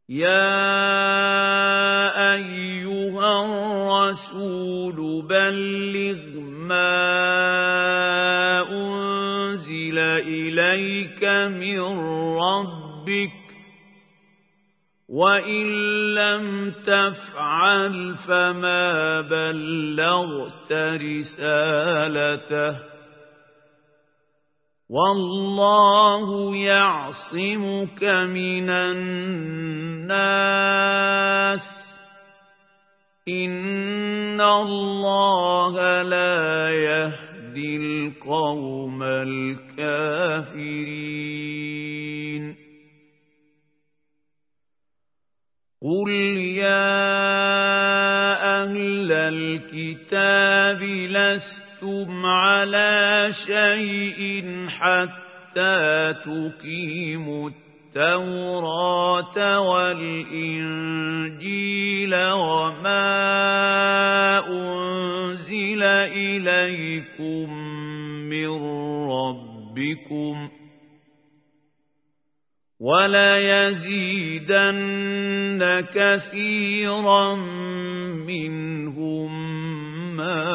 يا أيها الرسول بلغ ما أنزل إليك من ربك وإن لم تفعل فما بلغت رسالته والله يعصمك من الناس إن الله لا يهدي القوم الكافرين قل يا أهل الكتاب لستم على شيء حتى تقيموا التوراة والإنجيل وما أنزل إليكم من ربكم وليزيدن كثيرا منهم ما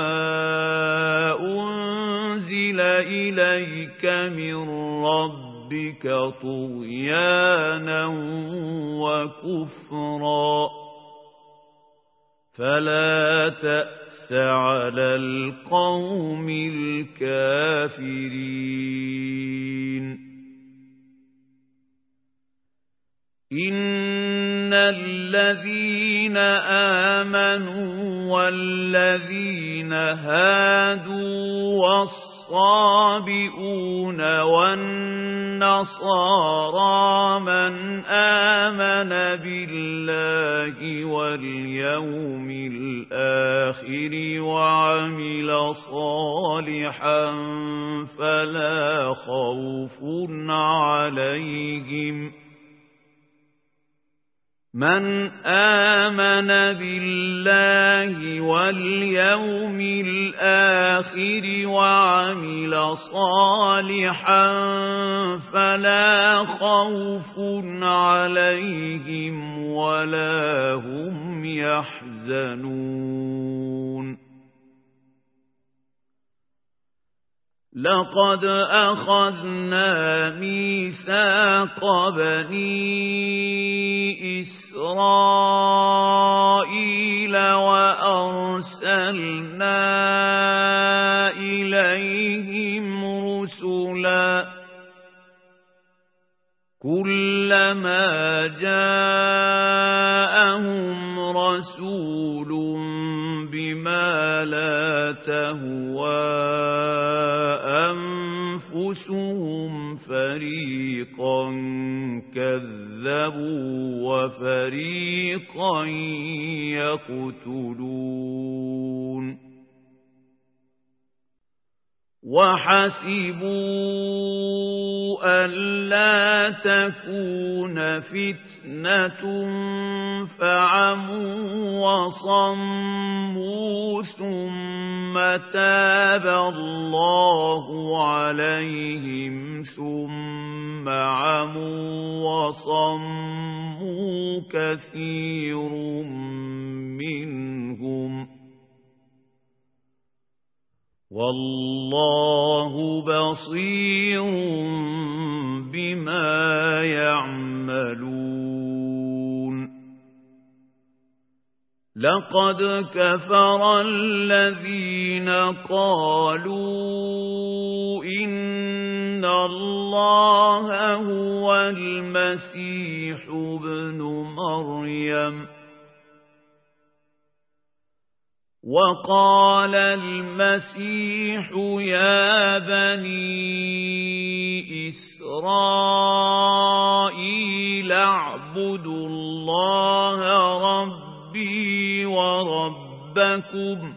أنزل إليك من ربك طغيانا وكفرا فلا تأس على القوم الكافرين إن الذين آمنوا والذين هادوا والصابئون والنصارى من آمن بالله واليوم الآخر وعمل صالحا فلا خوف عليهم من آمن بالله واليوم الآخر وعمل صالحا فلا خوف عليهم ولا هم يحزنون لقد أخذنا ميثاق بني إسرائيل وأرسلنا إليهم رسلا كلما جاءهم رسول بما لا تهوى أنفسهم فريقا كذبوا وفريقا يقتلون وحسبوا ألا تكون فتنة فعموا وصموا ثم تاب الله عليهم ثم عموا وصموا كثير منهم والله بصير بما يعملون لقد كفر الذين قالوا إن الله هو المسيح ابن مريم وقال المسيح يا بني إسرائيل اعبدوا الله ربي وربكم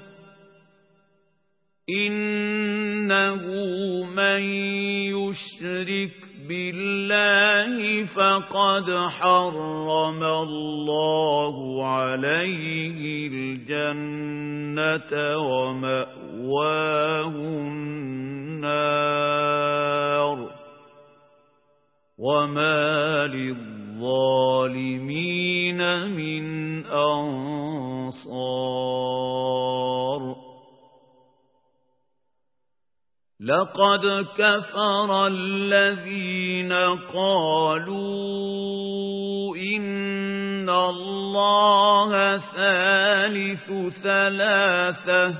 إنه من يشرك بالله فقد حرم الله عليه الجنة ومأواه النار وما للظالمين للظالمين من أنصار لقد كفر الذين قالوا إن الله ثالث ثلاثة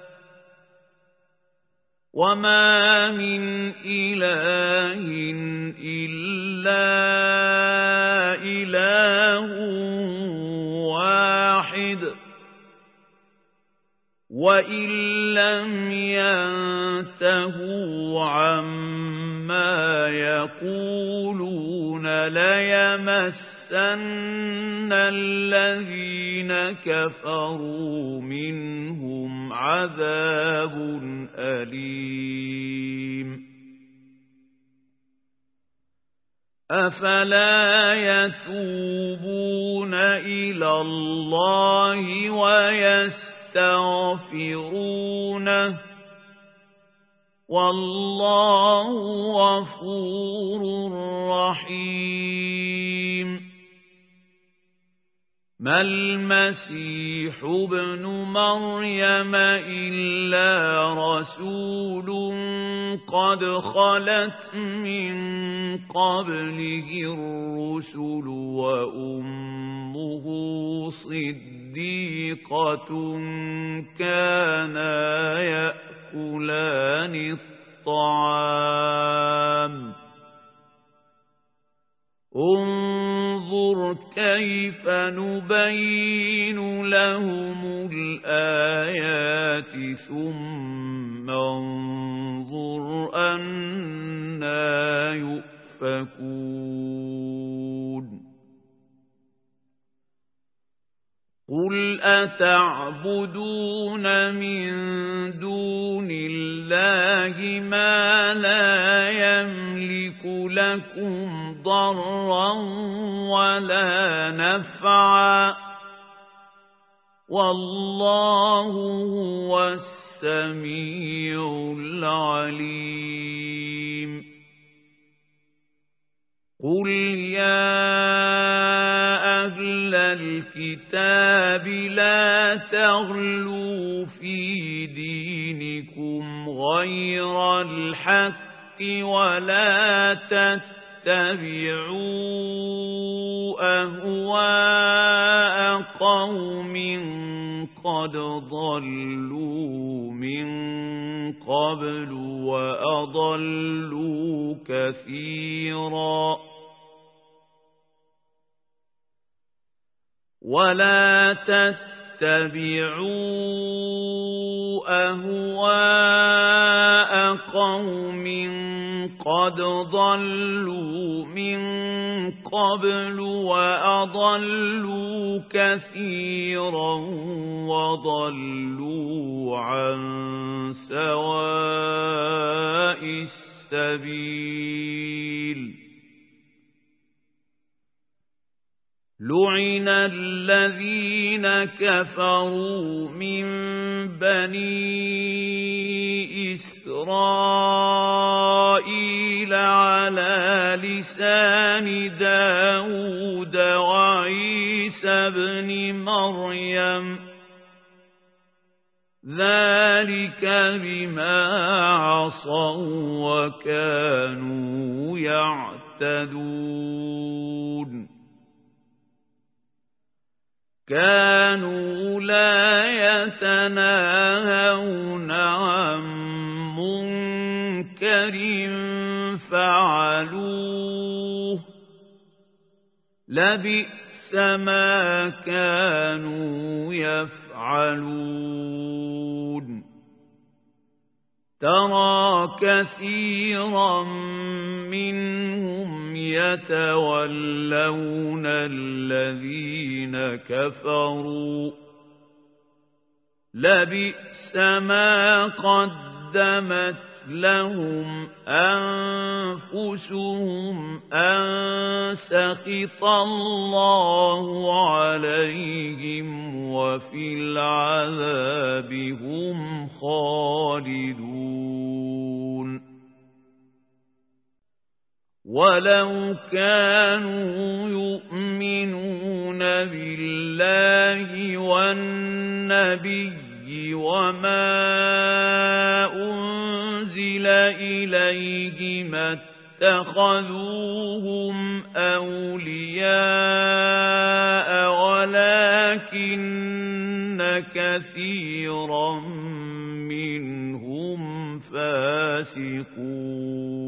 وما من إله إلا إله واحد وإن لم ينتهوا عما يقولون ليمسن الذين كفروا منهم عذاب أليم أفلا يتوبون إلى الله ويستغفرونه والله غفور رحيم ما المسيح ابن مريم إلا رسول قد خلت من قبله الرسل وأمه صديقة كانا يأكلان الطعام انظر كيف نبين لهم الآيات ثم انظر أنى يؤفكون قل أتعبدون من دون الله ما لا يملك لكم ضرا ولا نفعا والله هو السميع العليم قل يا أهل الكتاب لا تغلوا في دينكم غير الحق ولا تتبعوا أهواء قوم قد ضلوا من قبل وأضلوا كثيرا ولا تتبعوا أهواء قوم قد ضلوا من قبل وأضلوا كثيرا وضلوا عن سواء السبيل لعن الذين كفروا من بني إسرائيل على لسان داود وعيسى بن مريم ذلك بما عصوا وكانوا يعتدون كانوا لا يتناهون عن منكر فعلوه لبئس ما كانوا يفعلون ترى كثيرا منهم يتولون الذين كفروا لبئس ما قدمت لهم أنفسهم أن سخط الله عليهم وفي العذاب هم خالدون ولو كانوا يؤمنون بالله والنبي وما أنزل إليه ما اتخذوهم أولياء ولكن كثيرا منهم فاسقون